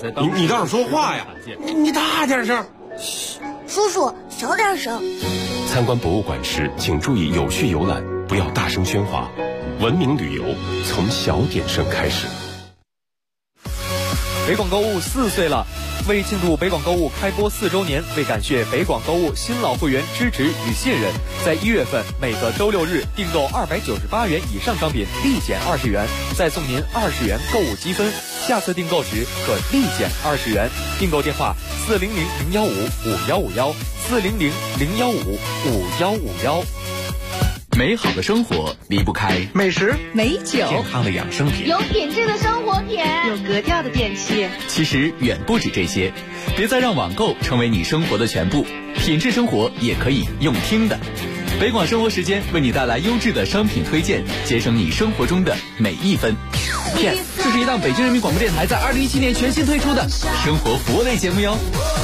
你倒是说话呀！你大点声。 嘘，叔叔小点声。 参观博物馆时，请注意有序游览，不要大声喧哗。文明旅游从小点声开始。 北广购物4岁了。为庆祝北广购物开播4周年，为感谢北广购物新老会员支持与信任，在1月份每个周6日订购298元以上商品立减20元，再送您20元购物积分，下次订购时可立减20元。订购电话400-015-5151，400-015-5151。 美好的生活离不开美食、 美酒、健康的养生品， 有品质的生活品， 有格调的电器。 其实远不止这些，别再让网购成为你生活的全部，品质生活也可以用听的。北广生活时间为你带来优质的商品推荐，节省你生活中的每一分。Yes， 这是一档北京人民广播电台在2017年全新推出的生活服务类节目哟。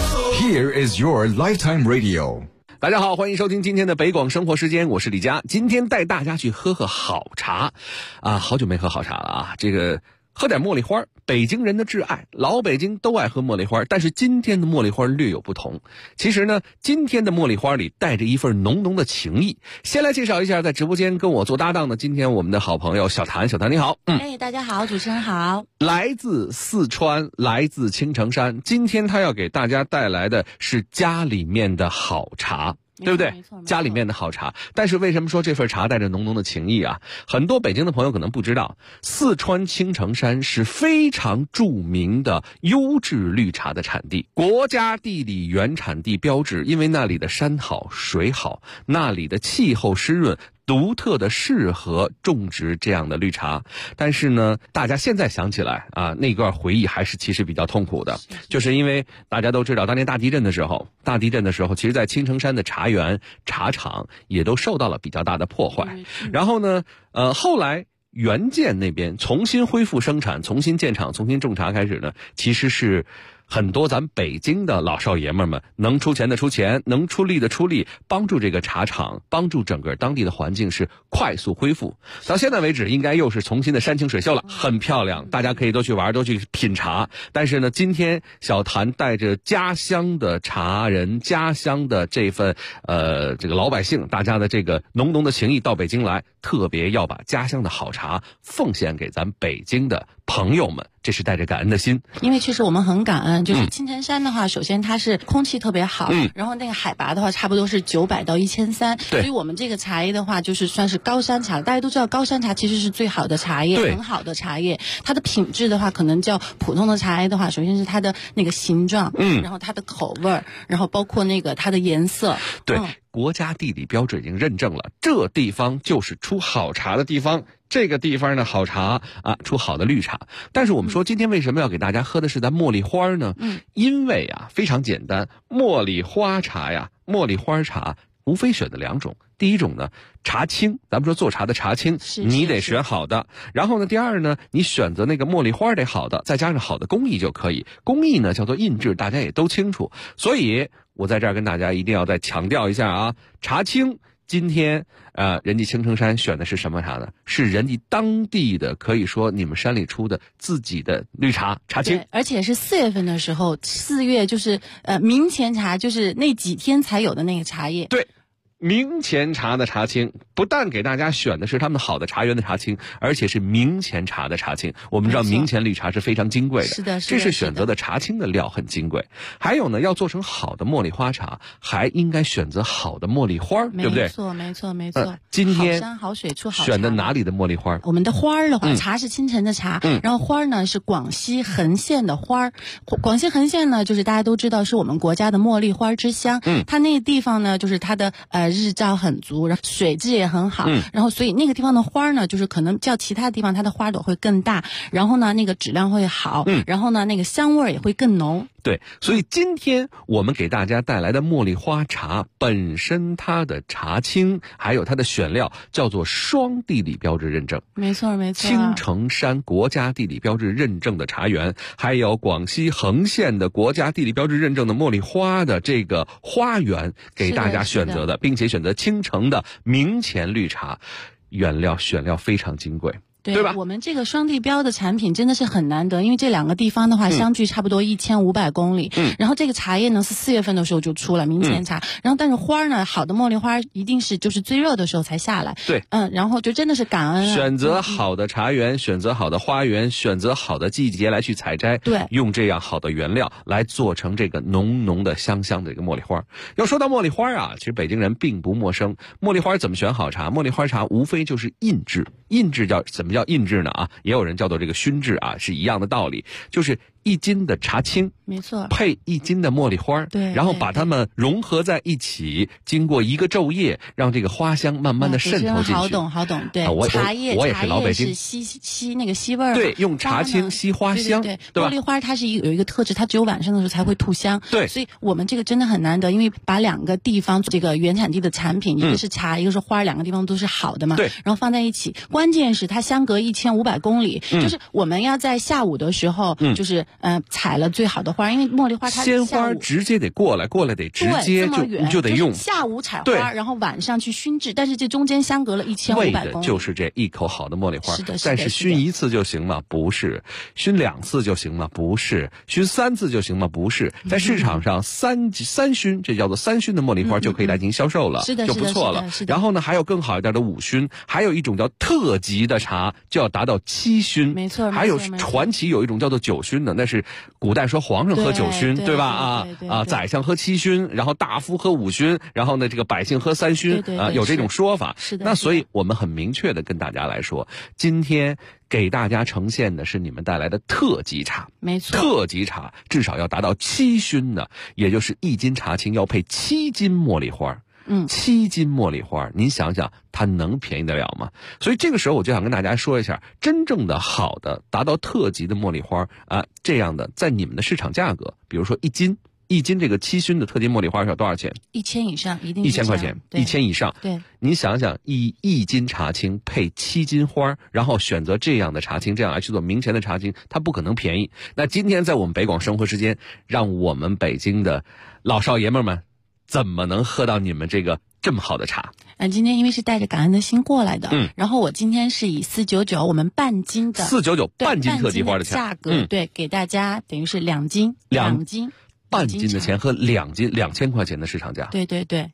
Here is your lifetime radio。 大家好，欢迎收听今天的北广生活时间，我是李佳。今天带大家去喝好茶啊，好久没喝好茶了啊，这个喝点茉莉花，北京人的挚爱，老北京都爱喝茉莉花，但是今天的茉莉花略有不同。其实呢，今天的茉莉花里带着一份浓浓的情谊。先来介绍一下在直播间跟我做搭档的今天我们的好朋友小谭。小谭你好。 大家好，主持人好。 来自四川，来自青城山，今天他要给大家带来的是家里面的好茶，对不对？家里面的好茶。但是为什么说这份茶带着浓浓的情谊啊？很多北京的朋友可能不知道，四川青城山是非常著名的优质绿茶的产地，国家地理原产地标志，因为那里的山好水好，那里的气候湿润，独特的适合种植这样的绿茶。但是呢，大家现在想起来啊，那段回忆还是其实比较痛苦的，就是因为大家都知道当年大地震的时候，其实在青城山的茶园茶厂也都受到了比较大的破坏。然后呢后来原建那边重新恢复生产，重新建厂，重新种茶开始呢，其实是很多咱北京的老少爷们能出钱的出钱，能出力的出力，帮助这个茶厂，帮助整个当地的环境是快速恢复。到现在为止应该又是重新的山清水秀了，很漂亮，大家可以都去玩，都去品茶。但是呢，今天小谭带着家乡的茶人，家乡的这份这个老百姓大家的这个浓浓的情谊到北京来，特别要把家乡的好茶奉献给咱北京的朋友们，这是带着感恩的心。 因为确实我们很感恩，就是青城山的话，首先它是空气特别好，然后那个海拔的话差不多是900到1300，所以我们这个茶叶的话就是算是高山茶。大家都知道高山茶其实是最好的茶叶，很好的茶叶。它的品质的话可能叫普通的茶叶的话，首先是它的那个形状，然后它的口味，然后包括那个它的颜色。 对，国家地理标志已经认证了，这地方就是出好茶的地方。这个地方呢，好茶啊，出好的绿茶。但是我们说今天为什么要给大家喝的是咱茉莉花呢？因为啊，非常简单，茉莉花茶呀，茉莉花茶无非选的2种。第一种呢，茶青，咱们说做茶的茶青，你得选好的。然后呢，第二呢，你选择那个茉莉花得好的，再加上好的工艺就可以。工艺呢叫做印制，大家也都清楚。所以我在这儿跟大家一定要再强调一下啊，茶青。今天人家青城山选的是什么茶呢？是人家当地的，可以说你们山里出的自己的绿茶茶青， 而且是4月份的时候，4月就是明前茶，就是那几天才有的那个茶叶。 对，明前茶的茶青，不但给大家选的是他们好的茶园的茶青，而且是明前茶的茶青。我们知道明前绿茶是非常金贵的， 是的， 这是选择的茶青的料很金贵。还有呢，要做成好的茉莉花茶，还应该选择好的茉莉花，对不对？ 没错。 今天好山好水出好茶。 选的哪里的茉莉花？ 我们的花儿的话，茶是青城的茶，然后花儿呢是广西横县的花儿。广西横县呢，就是大家都知道是我们国家的茉莉花之乡。它那个地方呢，就是它的日照很足，然后水质也很好，然后所以那个地方的花呢，就是可能较其他地方它的花朵会更大，然后呢那个质量会好，然后呢那个香味也会更浓。 对，所以今天我们给大家带来的茉莉花茶本身它的茶青还有它的选料叫做双地理标志认证， 没错， 青城山国家地理标志认证的茶园，还有广西横县的国家地理标志认证的茉莉花的这个花园给大家选择的，并且选择青城的明前绿茶，选料非常金贵。 对吧？ 我们这个双地标的产品真的是很难得，因为这两个地方的话相距差不多1500公里。然后这个茶叶呢是4月份的时候就出了明前茶，然后但是花呢，好的茉莉花一定是就是最热的时候才下来。 对， 然后就真的是感恩选择好的茶园，选择好的花园，选择好的季节来去采摘， 对， 用这样好的原料来做成这个浓浓的香香的这个茉莉花。要说到茉莉花啊，其实北京人并不陌生。茉莉花怎么选好茶？茉莉花茶无非就是印制，印制怎么叫印制呢？也有人叫做这个熏制是一样的道理，就是1斤的茶青， 没错， 配1斤的茉莉花， 对， 然后把它们融合在一起，经过一个昼夜，让这个花香慢慢的渗透进去。 好懂，对，茶叶我也是老北京， 是吸那个吸味儿， 对，用茶青吸花香， 对吧？ 茉莉花它是有一个特质，它只有晚上的时候才会吐香， 对， 所以我们这个真的很难得，因为把2个地方这个原产地的产品，一个是茶，一个是花，2个地方都是好的嘛， 对， 然后放在一起，关键是它相隔1500公里，就是我们要在下午的时候，就是采了最好的花，因为茉莉花它鲜花直接得过来得直接就得用， 下午采花，然后晚上去熏制，但是这中间相隔了1500公里， 为的就是这一口好的茉莉花。 是的， 但是熏1次就行吗？不是。熏2次就行吗？不是。熏3次就行吗？不是。在市场上三熏，这叫做3熏的茉莉花就可以来进行销售了， 是的， 就不错了。然后呢，还有更好一点的5熏，还有一种叫特级的茶就要达到7熏， 没错。 还有传奇有一种叫做9熏的，那是古代说皇上喝9熏，对吧？宰相喝7熏，然后大夫喝5熏，然后呢这个百姓喝3熏，有这种说法。 是的。 那所以我们很明确的跟大家来说，今天给大家呈现的是你们带来的特级茶， 没错， 特级茶至少要达到7熏的，也就是1斤茶青要配7斤茉莉花。7斤茉莉花，您想想它能便宜得了吗？所以这个时候我就想跟大家说一下，真正的好的达到特级的茉莉花这样的在你们的市场价格，比如说1斤这个7熏的特级茉莉花要多少钱 ？1000以上，一定 1000块钱，1000以上。 对， 您想想，1斤茶青配7斤花，然后选择这样的茶青，这样来去做明前的茶青，它不可能便宜。那今天在我们北广生活时间，让我们北京的老少爷们们怎么能喝到你们这个这么好的茶？ 今天因为是带着感恩的心过来的，然后我今天是以499我们半斤的 499半斤特级花的价格，对，给大家等于是2斤， 半斤的钱和2斤2000块钱的市场价。 对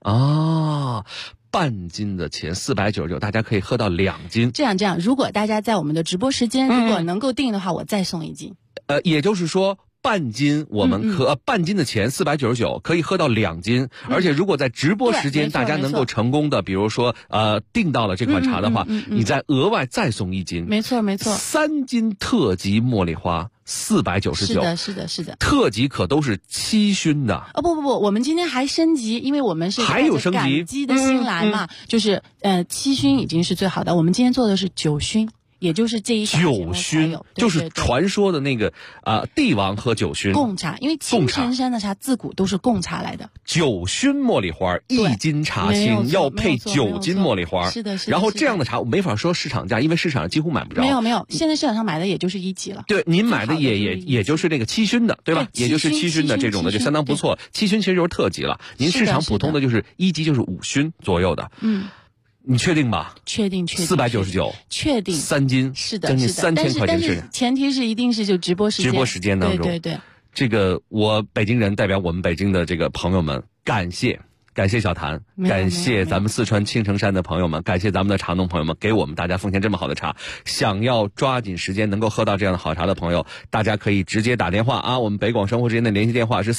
半斤的钱499，大家可以喝到2斤。 这样，如果大家在我们的直播时间如果能够定的话，我再送1斤。 也就是说。半斤我们半斤的钱499可以喝到2斤，而且如果在直播时间大家能够成功的，比如说订到了这款茶的话，你再额外再送1斤。 没错 ，3斤特级茉莉花499。 是的。 特级可都是7熏的。 不，我们今天还升级，因为我们是还有升级， 感激的心来嘛，就是7熏已经是最好的，我们今天做的是9熏。也就是这一 9熏，就是传说的那个帝王喝9熏贡茶，因为青城山的茶自古都是贡茶来的。 9熏茉莉花1斤茶青要配9斤茉莉花， 是的。 然后这样的茶我没法说市场价，因为市场上几乎买不着。 没有，现在市场上买的也就是1级了。 对，您买的也就是这个7熏的，对吧？也就是7熏的这种的就相当不错。7熏其实就是特级了，您市场普通的就是1级就是5熏左右的。你确定吧？ 确定。 499， 确定。 3斤， 是的， 将近3000块钱是前提是一定是就直播时间当中。 对。 这个我北京人代表我们北京的这个朋友们，感谢小谭，感谢咱们四川青城山的朋友们，感谢咱们的茶农朋友们，给我们大家奉献这么好的茶。想要抓紧时间能够喝到这样的好茶的朋友，大家可以直接打电话我们北广生活之间的联系电话是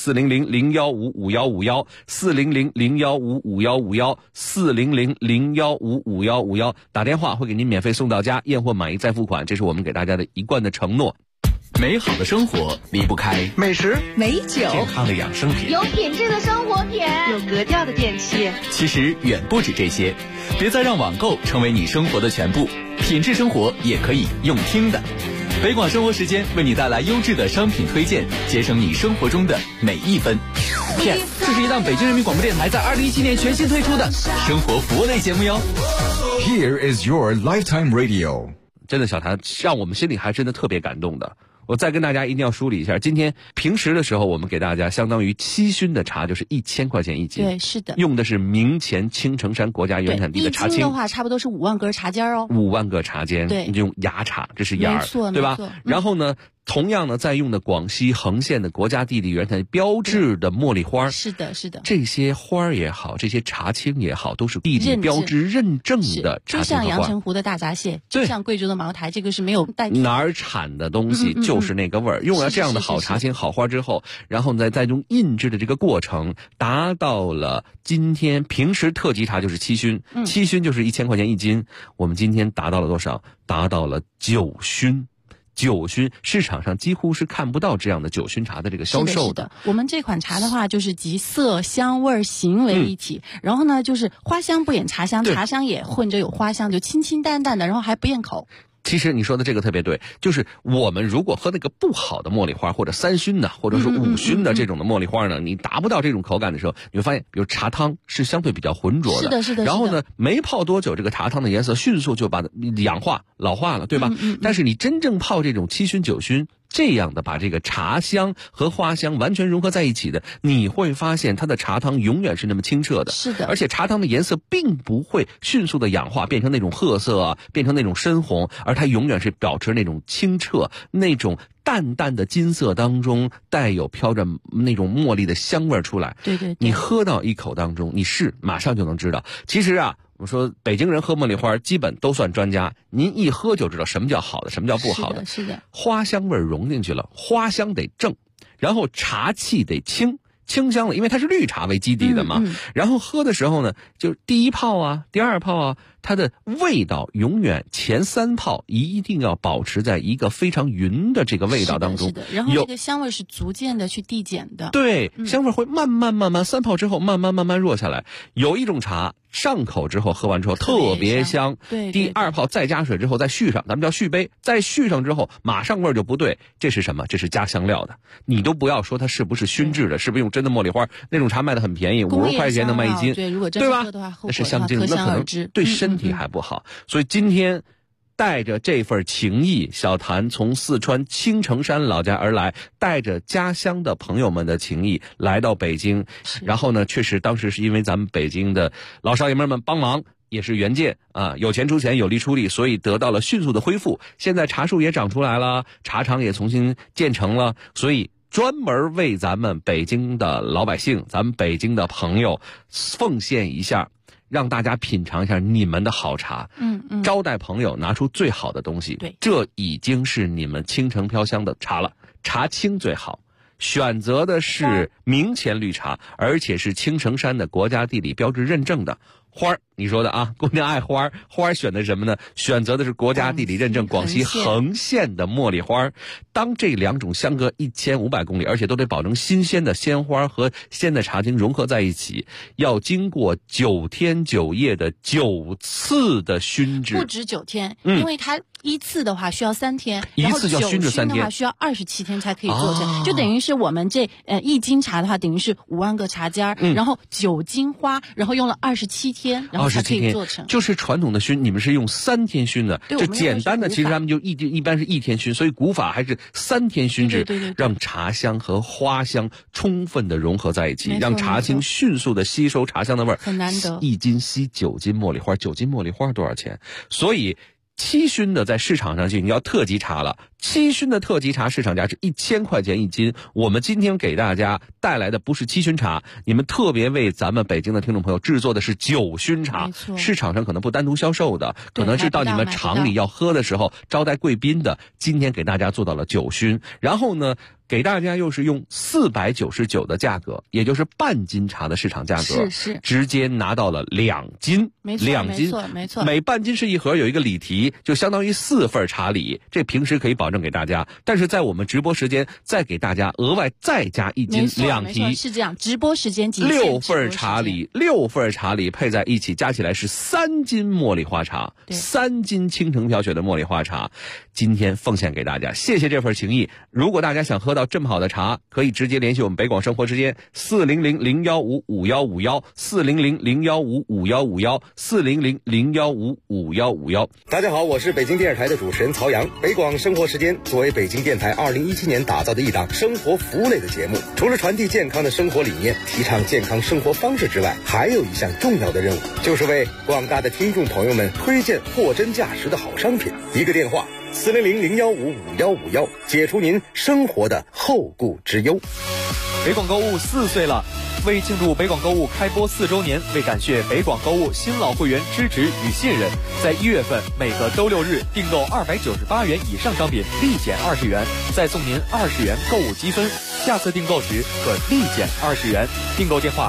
400-015-5151，400-015-5151，400-015-5151，打电话会给您免费送到家，验货满意再付款，这是我们给大家的一贯的承诺。 美好的生活离不开美食、 美酒、 健康的养生品， 有品质的生活品， 有格调的电器。 其实远不止这些，别再让网购成为你生活的全部，品质生活也可以用听的。北广生活时间为你带来优质的商品推荐，节省你生活中的每一分。 这是一档北京人民广播电台在2017年全新推出的生活服务类节目哟。 Here is your lifetime radio。 真的，小谭让我们心里还真的特别感动的。 我再跟大家一定要梳理一下，今天平时的时候我们给大家相当于7熏的茶就是1000块钱一斤。 对，是的。 用的是明前青城山国家原产地的茶青。 一斤的话差不多是5万根茶尖哦。 5万个茶尖。 对。 用芽茶，这是芽， 没错， 对吧？然后呢，同样呢，在用的广西横县的国家地理原产地标志的茉莉花。 是的，是的。 这些花也好，这些茶青也好，都是地理标志认证的茶青和花。 就像阳澄湖的大闸蟹，就像贵州的茅台，这个是没有代替。 哪儿产的东西就是那个味儿。用了这样的好茶青、好花之后，然后再用印制的这个过程，达到了今天平时特级茶就是7熏，7熏就是1000块钱一斤。我们今天达到了多少？达到了9熏。9熏市场上几乎是看不到这样的9熏茶的这个销售的。 我们这款茶的话，就是集色、香、味、形为一体，然后呢，就是花香不掩茶香，茶香也混着有花香，就清清淡淡的，然后还不厌口。 其实你说的这个特别对，就是我们如果喝那个不好的茉莉花，或者3熏的，或者是5熏的这种的茉莉花呢，你达不到这种口感的时候，你会发现，比如茶汤是相对比较浑浊的， 是的，是的。 然后呢，没泡多久，这个茶汤的颜色迅速就把它氧化、老化了，对吧？但是你真正泡这种7熏、9熏。这样的把这个茶香和花香完全融合在一起的，你会发现它的茶汤永远是那么清澈的。 是的， 而且茶汤的颜色并不会迅速的氧化变成那种褐色啊，变成那种深红，而它永远是保持那种清澈，那种淡淡的金色当中带有飘着那种茉莉的香味出来。 对对对， 你喝到一口当中，你马上就能知道。其实啊，我们说北京人喝茉莉花基本都算专家，您一喝就知道什么叫好的，什么叫不好的。 是的， 花香味融进去了，花香得正，然后茶气得清香了，因为它是绿茶为基底的嘛。然后喝的时候呢，就第一泡啊，第二泡啊，它的味道永远前3泡一定要保持在一个非常匀的这个味道当中。 是的，然后这个香味是逐渐的去递减的。 对，香味会慢慢3泡之后慢慢弱下来。有一种茶上口之后喝完之后特别香， 对， 第2泡再加水之后再续上，咱们叫续杯，再续上之后马上味儿就不对，这是什么？这是加香料的。你都不要说它是不是熏制的，是不是用真的茉莉花？那种茶卖的很便宜，50块钱能卖1斤， 对，如果真对吧？ 喝的话， 那是香精，那可能对身体还不好。所以今天带着这份情谊，小谭从四川青城山老家而来，带着家乡的朋友们的情谊来到北京。然后呢，确实当时是因为咱们北京的老少爷们帮忙，也是援建啊，有钱出钱，有力出力，所以得到了迅速的恢复。现在茶树也长出来了，茶厂也重新建成了，所以专门为咱们北京的老百姓，咱们北京的朋友奉献一下，让大家品尝一下你们的好茶。招待朋友拿出最好的东西。 对， 这已经是你们倾城飘香的茶了。茶青最好，选择的是明前绿茶，而且是青城山的国家地理标志认证的。花儿，你说的啊，姑娘爱花儿，花儿选的什么呢？选择的是国家地理认证广西横县的茉莉花。当这2种相隔1500公里，而且都得保证新鲜的鲜花和鲜的茶精融合在一起，要经过9天9夜的9次的熏制。 不止9天，因为它一次的话需要3天， 一次就要熏制3天， 然后9熏的话需要27天才可以做成，就等于是我们这1斤茶的话，等于是5万个茶尖，然后9斤花，然后用了27天，然后才可以做成。 就是传统的熏，你们是用3天熏的，就简单的其实他们就一般是1天熏，所以古法还是3天熏制， 对， 让茶香和花香充分的融合在一起，让茶精迅速的吸收茶香的味儿， 很难得。 1斤吸9斤茉莉花，9斤茉莉花多少钱？所以7熏的在市场上就你要特级茶了，7熏的特级茶市场价是1000块钱1斤。我们今天给大家带来的不是7熏茶，你们特别为咱们北京的听众朋友制作的是9熏茶，市场上可能不单独销售的，可能是到你们厂里要喝的时候招待贵宾的，今天给大家做到了9熏。然后呢，给大家又是用499的价格，也就是半斤茶的市场价格， 是直接拿到了2斤， 没错 2斤， 没错， 每半斤是一盒，有一个礼题，就相当于4份茶礼，这平时可以保证给大家，但是在我们直播时间再给大家额外再加1斤2题， 是这样，直播时间 6份茶礼，6份茶礼配在一起，加起来是3斤茉莉花茶，3斤倾城飘雪的茉莉花茶，今天奉献给大家，谢谢这份情谊。如果大家想喝到这么好的茶，可以直接联系我们北广生活时间400-015-5151，400-015-5151，400-015-5151。 大家好，我是北京电视台的主持人曹阳。北广生活时时间作为北京电台2017年打造的一档生活服务类的节目，除了传递健康的生活理念，提倡健康生活方式之外，还有一项重要的任务，就是为广大的听众朋友们推荐货真价实的好商品。一个电话400-015-5151，解除您生活的后顾之忧。 北广购物4岁了，为庆祝北广购物开播4周年，为感谢北广购物新老会员支持与信任，在1月份每个周6日订购298元以上商品立减20元，再送您20元购物积分，下次订购时可立减20元。订购电话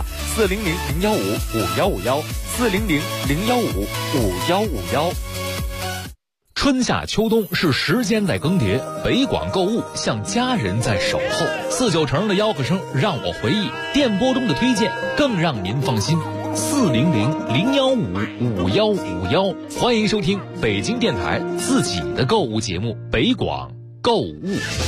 400-015-5151，400-015-5151。 春夏秋冬是时间在更迭，北广购物像家人在守候。49成的吆喝声让我回忆，电波中的推荐更让您放心。400-015-5151，欢迎收听北京电台自己的购物节目《北广购物》。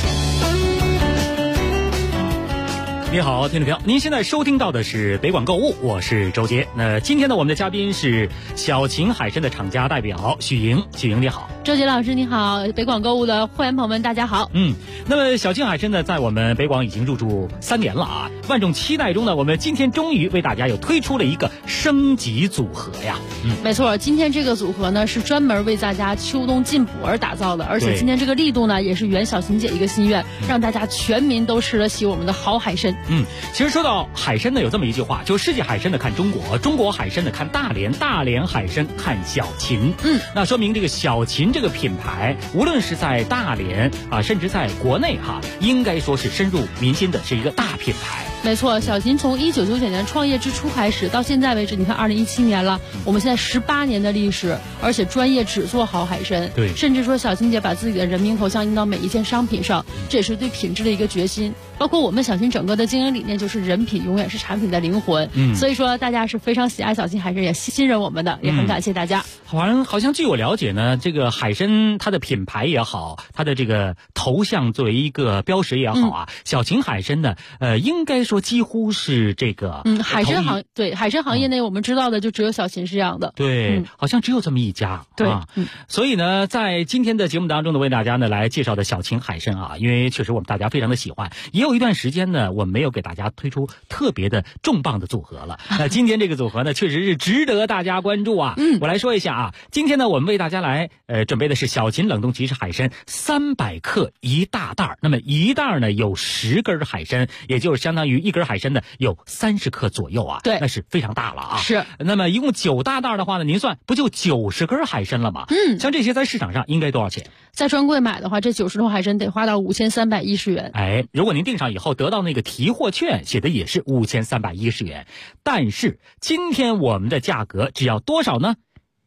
你好，听众朋友，您现在收听到的是北广购物，我是周杰。那今天呢，我们的嘉宾是小秦海参的厂家代表许莹。许莹你好。 周杰老师你好，北广购物的会员朋友们大家好。 那么小秦海参呢，在我们北广已经入驻3年了啊，万众期待中呢，我们今天终于为大家又推出了一个升级组合呀。 没错，今天这个组合呢是专门为大家秋冬进补而打造的，而且今天这个力度呢也是圆小秦姐一个心愿，让大家全民都吃得起我们的好海参。 其实说到海参呢，有这么一句话，就世界海参的看中国，中国海参的看大连，大连海参看小秦。那说明这个小秦这个品牌，无论是在大连啊，甚至在国内应该说是深入民心的，是一个大品牌。 没错，小秦从1999年创业之初开始，到现在为止，你看2017年了，我们现在18年的历史，而且专业只做好海参。 对， 甚至说小秦姐把自己的人民头像印到每一件商品上，这也是对品质的一个决心。包括我们小秦整个的经营理念就是人品永远是产品的灵魂。所以说大家是非常喜爱小秦海参，也信任我们的，也很感谢大家。 好像据我了解呢，这个海参它的品牌也好，它的这个头像作为一个标识也好小秦海参呢，应该说几乎是这个海参行业内我们知道的就只有小秦是这样的。 对，好像只有这么一家。 对， 所以呢，在今天的节目当中呢，为大家呢来介绍的小秦海参因为确实我们大家非常的喜欢，也有一段时间呢，我们没有给大家推出特别的重磅的组合了。那今天这个组合呢，确实是值得大家关注啊。我来说一下今天呢，我们为大家来准备的是小秦冷冻即食海参300克一大袋，那么一袋呢有10根海参，也就是相当于一根海参呢有30克左右对， 那是非常大了是。 那么一共9大袋的话呢，您算不就90根海参了吗？像这些在市场上应该多少钱？ 在专柜买的话，这90头海参得花到5310元。 如果您订上以后得到那个提货券，写的也是5310元，但是今天我们的价格只要多少呢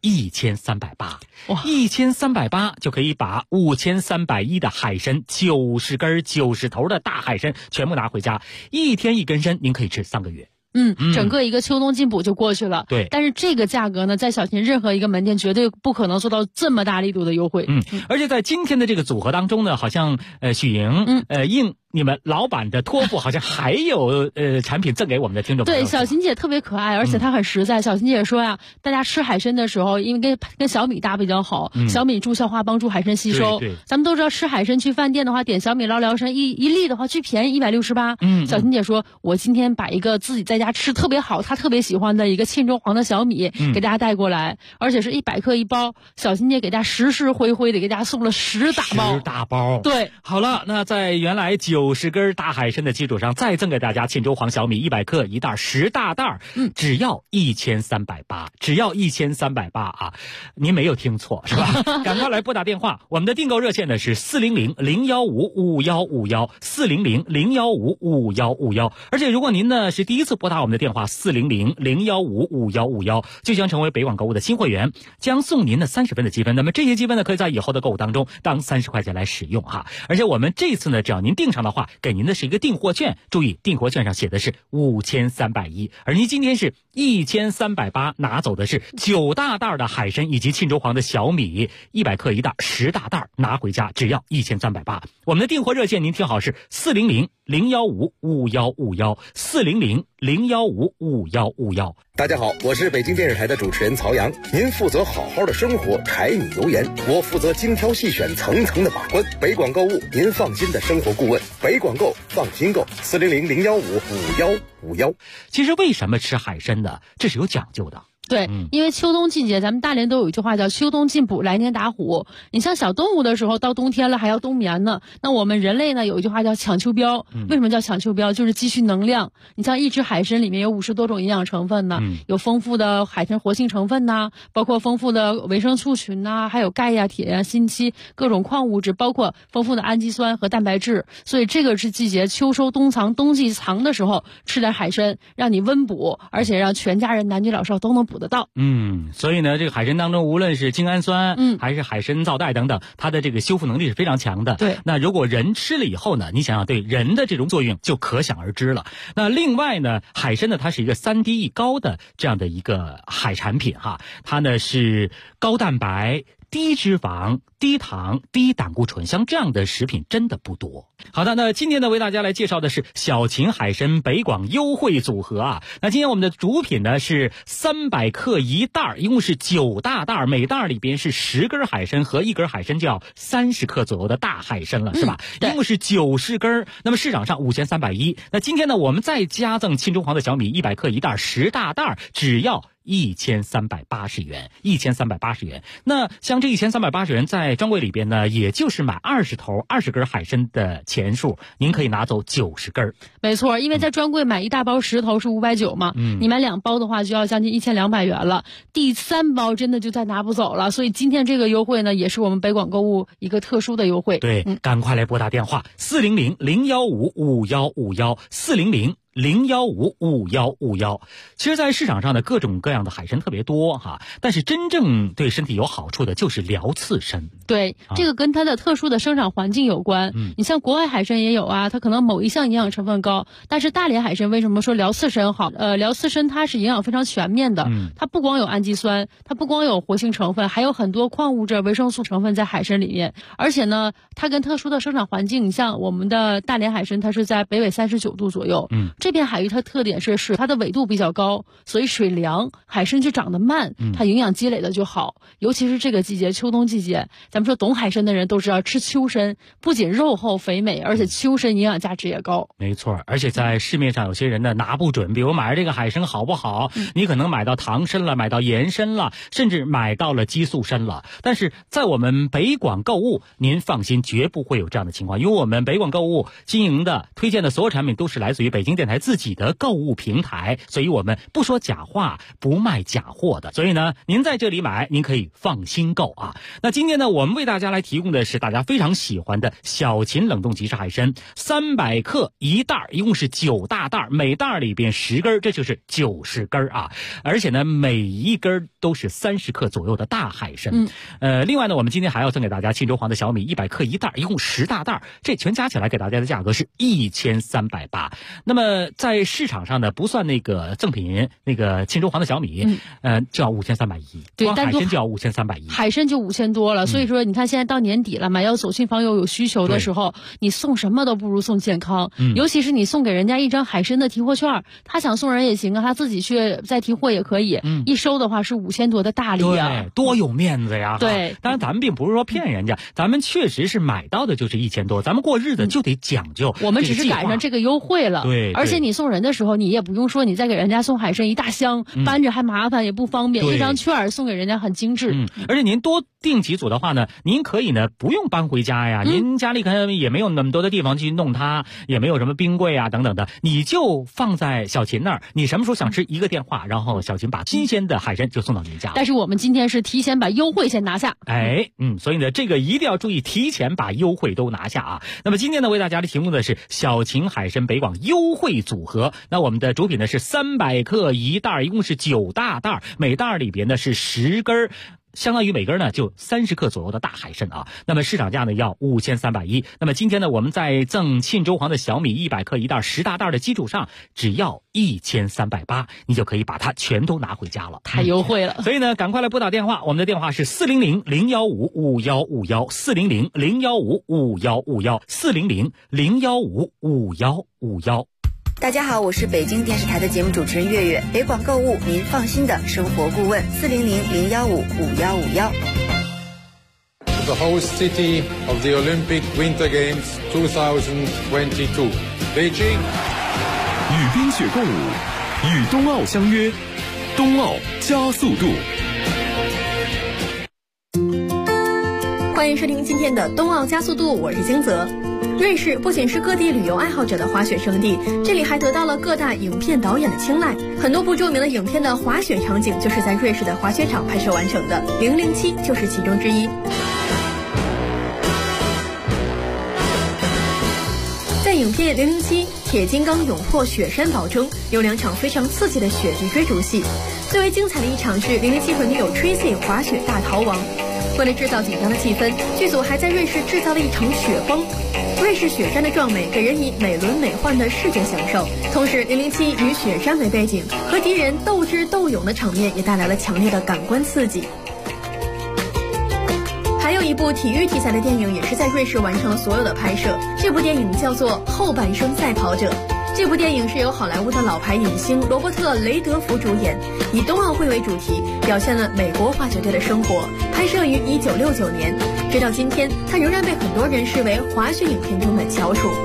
？1380，哇，1380就可以把5310的海参90根90头的大海参全部拿回家，一天一根参，您可以吃3个月。 整个一个秋冬进补就过去了。 对， 但是这个价格呢，在小秦任何一个门店绝对不可能做到这么大力度的优惠。 而且在今天的这个组合当中呢，好像许莹应你们老板的托付，好像还有产品赠给我们的听众朋友。 对，小秦姐特别可爱，而且她很实在。小秦姐说大家吃海参的时候，因为跟小米搭比较好，小米助消化，帮助海参吸收。 对， 咱们都知道吃海参去饭店的话，点小米捞辽参一粒的话最便宜168。小秦姐说，我今天把一个自己在家吃特别好，她特别喜欢的一个沁州黄的小米给大家带过来，而且是100克一包。小秦姐给大家实实惠惠的给大家送了10大包。对， 好了，那在原来90根大海参的基础上，再赠给大家沁州黄小米100克一袋10大袋，只要1380，只要1380您没有听错是吧？赶快来拨打电话，我们的订购热线呢是400-015-5151，400-015-5151。而且如果您呢是第一次拨打我们的电话400-015-5151，就将成为北广购物的新会员，将送您的30分的积分。那么这些积分呢，可以在以后的购物当中当30块钱来使用而且我们这次呢，只要您订上的话，给您的是一个订货券，注意订货券上写的是5310，而您今天是1380，拿走的是9大袋的海参以及沁州黄的小米100克一袋10大袋，拿回家只要1380。我们的订货热线您听好是400-015-5151，400-015-5151。 大家好，我是北京电视台的主持人曹阳。您负责好好的生活，柴米油盐，我负责精挑细选，层层的把关。北广购物，您放心的生活顾问。北广购，放心购，400-015-5151。 其实为什么吃海参呢？这是有讲究的。 对，因为秋冬季节，咱们大连都有一句话叫秋冬进补，来年打虎。你像小动物的时候，到冬天了还要冬眠呢。那我们人类呢，有一句话叫抢秋膘。为什么叫抢秋膘？就是积蓄能量。你像一只海参里面有50多种营养成分呢，有丰富的海参活性成分呐，包括丰富的维生素群呐，还有钙呀、铁呀、锌硒各种矿物质，包括丰富的氨基酸和蛋白质。所以这个是季节秋收冬藏，冬季藏的时候吃点海参，让你温补，而且让全家人男女老少都能补得到。 所以呢，这个海参当中，无论是精氨酸，还是海参皂苷等等，它的这个修复能力是非常强的。 对， 那如果人吃了以后呢，你想想对人的这种作用就可想而知了。那另外呢，海参呢，它是一个3低1高的这样的一个海产品哈，它呢是高蛋白、低脂肪、低糖、低胆固醇，像这样的食品真的不多。好的，那今天呢为大家来介绍的是小秦海参北广优惠组合啊。那今天我们的主品呢是300克1袋，一共是9大袋，每袋里边是10根海参和1根海参就要30克左右的大海参了，是吧？一共是90根，那么市场上5310。那今天呢我们再加赠庆中皇的小米100克1袋10大袋，只要1380元，1380元。那像这1380元在专柜里边呢，也就是买20头20根海参的钱数，您可以拿走90根。 没错，因为在专柜买一大包10头是590嘛，你买2包的话就要将近1200元了，第3包真的就再拿不走了。所以今天这个优惠呢，也是我们北广购物一个特殊的优惠。 对，赶快来拨打电话400-015-5151，400-015-5151。其实在市场上的各种各样的海参特别多哈，但是真正对身体有好处的就是辽刺参。 对，这个跟它的特殊的生长环境有关。你像国外海参也有啊，它可能某一项营养成分高，但是大连海参为什么说辽刺参好？辽刺参它是营养非常全面的，它不光有氨基酸，它不光有活性成分，还有很多矿物质、维生素成分在海参里面。而且呢，它跟特殊的生长环境，你像我们的大连海参，它是在北纬39度左右。这片海域它特点是它的纬度比较高，所以水凉，海参就长得慢，它营养积累的就好。尤其是这个季节，秋冬季节，咱们说懂海参的人都知道，吃秋参不仅肉厚肥美，而且秋参营养价值也高。 没错，而且在市面上有些人呢拿不准，比如买这个海参好不好，你可能买到糖参了，买到盐参了，甚至买到了激素参了。但是在我们北广购物，您放心，绝不会有这样的情况，因为我们北广购物经营的推荐的所有产品都是来自于北京电台自己的购物平台，所以我们不说假话，不卖假货的。所以呢，您在这里买，您可以放心购啊。那今天呢，我们为大家来提供的是大家非常喜欢的小秦冷冻即食海参，300克1袋，一共是9大袋，每袋里边10根，这就是90根啊。而且呢，每一根都是30克左右的大海参。另外呢，我们今天还要赠给大家庆州皇的小米100克1袋，一共10大袋，这全加起来给大家的价格是1380。那么在市场上呢，不算那个赠品，那个庆州皇的小米，就要5310， 对， 光海参就要5310， 海参就5000多了。所以说，你看现在到年底了，买要走亲访友有需求的时候，你送什么都不如送健康。尤其是你送给人家一张海参的提货券，他想送人也行啊，他自己去再提货也可以。一收的话是5000多的大礼啊， 对，多有面子呀！ 对， 当然咱们并不是说骗人家，咱们确实是买到的就是1000多，咱们过日子就得讲究。 我们只是赶上这个优惠了， 对。 而且你送人的时候，你也不用说你再给人家送海参一大箱，搬着还麻烦也不方便，一张券送给人家很精致。 而且您多订几组的话呢，您可以呢不用搬回家呀，您家里可能也没有那么多的地方去弄它，也没有什么冰柜啊等等的，你就放在小秦那儿，你什么时候想吃一个电话，然后小秦把新鲜的海参就送到您家了。 但是我们今天是提前把优惠先拿下， 所以呢这个一定要注意，提前把优惠都拿下啊。那么今天呢为大家提供的是小秦海参北广优惠组合，那我们的主品呢是300克1袋，一共是9大袋，每袋里边呢是10根，相当于每根呢就30克左右的大海参啊。那么市场价呢要5310。那么今天呢我们在赠庆州皇的小米100克1袋10大袋的基础上，只要1380，你就可以把它全都拿回家了， 太优惠了。 所以呢赶快来拨打电话，我们的电话是400-015-5151， 400-015-5151， 400-015-5151。 大家好，我是北京电视台的节目主持人月月，北广购物您放心的生活顾问，400-015-5151。 The host city of the Olympic Winter Games 2022, Beijing。 与冰雪共舞，与冬奥相约，冬奥加速度。 欢迎收听今天的冬奥加速度，我是金泽。瑞士不仅是各地旅游爱好者的滑雪胜地，这里还得到了各大影片导演的青睐。很多部著名的影片的滑雪场景就是在瑞士的滑雪场拍摄完成的，《007》就是其中之一。在影片《007：铁金刚勇破雪山堡》中，有2场非常刺激的雪地追逐戏。最为精彩的一场是007和女友 Tracy 滑雪大逃亡。为了制造紧张的气氛，剧组还在瑞士制造了一场雪崩。瑞士雪山的壮美给人以美轮美奂的视觉享受，同时007以雪山为背景，和敌人斗智斗勇的场面也带来了强烈的感官刺激。还有一部体育题材的电影也是在瑞士完成了所有的拍摄，这部电影叫做《后半生赛跑者》。这部电影是由好莱坞的老牌影星罗伯特·雷德福主演，以冬奥会为主题，表现了美国滑雪队的生活。拍摄于1969年，直到今天，它仍然被很多人视为滑雪影片中的翘楚。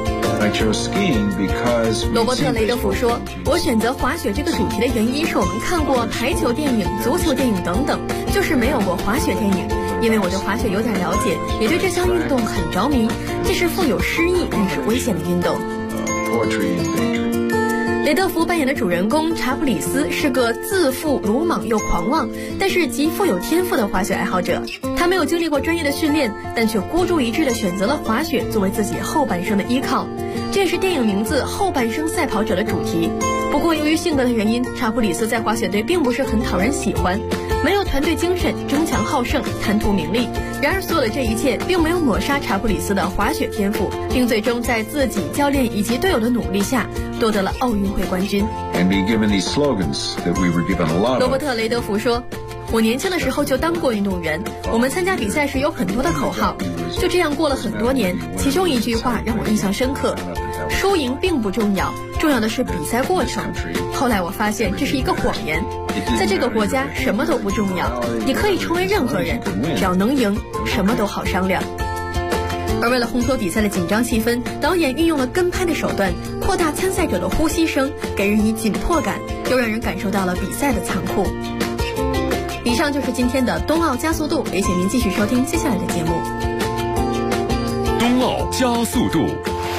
罗伯特·雷德福说：“我选择滑雪这个主题的原因是我们看过排球电影、足球电影等等，就是没有过滑雪电影。因为我对滑雪有点了解，也对这项运动很着迷。这是富有诗意但是危险的运动。”雷德福扮演的主人公查普里斯是个自负、鲁莽又狂妄，但是极富有天赋的滑雪爱好者。他没有经历过专业的训练，但却孤注一掷地选择了滑雪作为自己后半生的依靠。这也是电影名字《后半生赛跑者》的主题。不过由于性格的原因，查普里斯在滑雪队并不是很讨人喜欢，没有团队精神，争强好胜，贪图名利。然而所有的这一切并没有抹杀查普里斯的滑雪天赋，并最终在自己、教练以及队友的努力下夺得了奥运会冠军。罗伯特·雷德福说：“我年轻的时候就当过运动员，我们参加比赛时有很多的口号，就这样过了很多年。其中一句话让我印象深刻：输赢并不重要，重要的是比赛过程。后来我发现这是一个谎言，在这个国家什么都不重要，你可以成为任何人，只要能赢，什么都好商量。”而为了烘托比赛的紧张气氛，导演运用了跟拍的手段，扩大参赛者的呼吸声，给人以紧迫感，又让人感受到了比赛的残酷。以上就是今天的冬奥加速度，也请您继续收听接下来的节目。 冬奥加速度。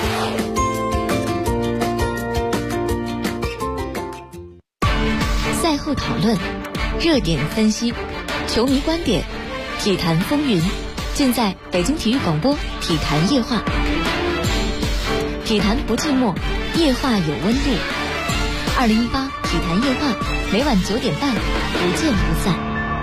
赛后讨论，热点分析，球迷观点，体坛风云，尽在北京体育广播体坛夜话。体坛不寂寞，夜话有温度。2018体坛夜话，每晚9点半，不见不散。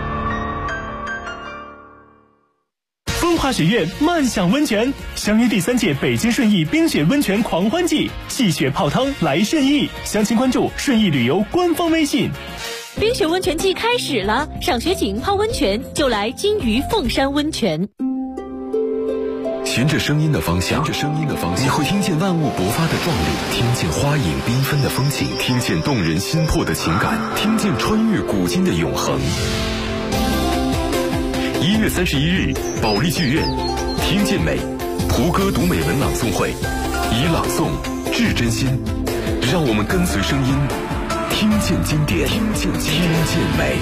风华雪苑漫享温泉，相约第3届北京顺义冰雪温泉狂欢季，戏雪泡汤来顺义。详情关注顺义旅游官方微信。 冰雪温泉季开始了，赏雪景泡温泉就来金鱼凤山温泉。 循着声音的方向，你会听见万物勃发的壮丽，听见花影缤纷的风景，听见动人心魄的情感，听见穿越古今的永恒。1月31日，保利剧院，听见美，胡歌读美文朗诵会，以朗诵致真心，让我们跟随声音，听见经典，听见美。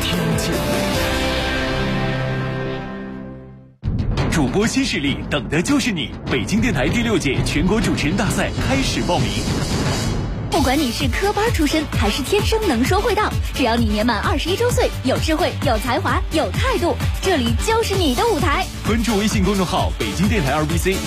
主播新势力，等的就是你！北京电台第6届全国主持人大赛开始报名。 不管你是科班出身还是天生能说会道，只要你年满21周岁，有智慧、有才华、有态度，这里就是你的舞台。 关注微信公众号北京电台2BC。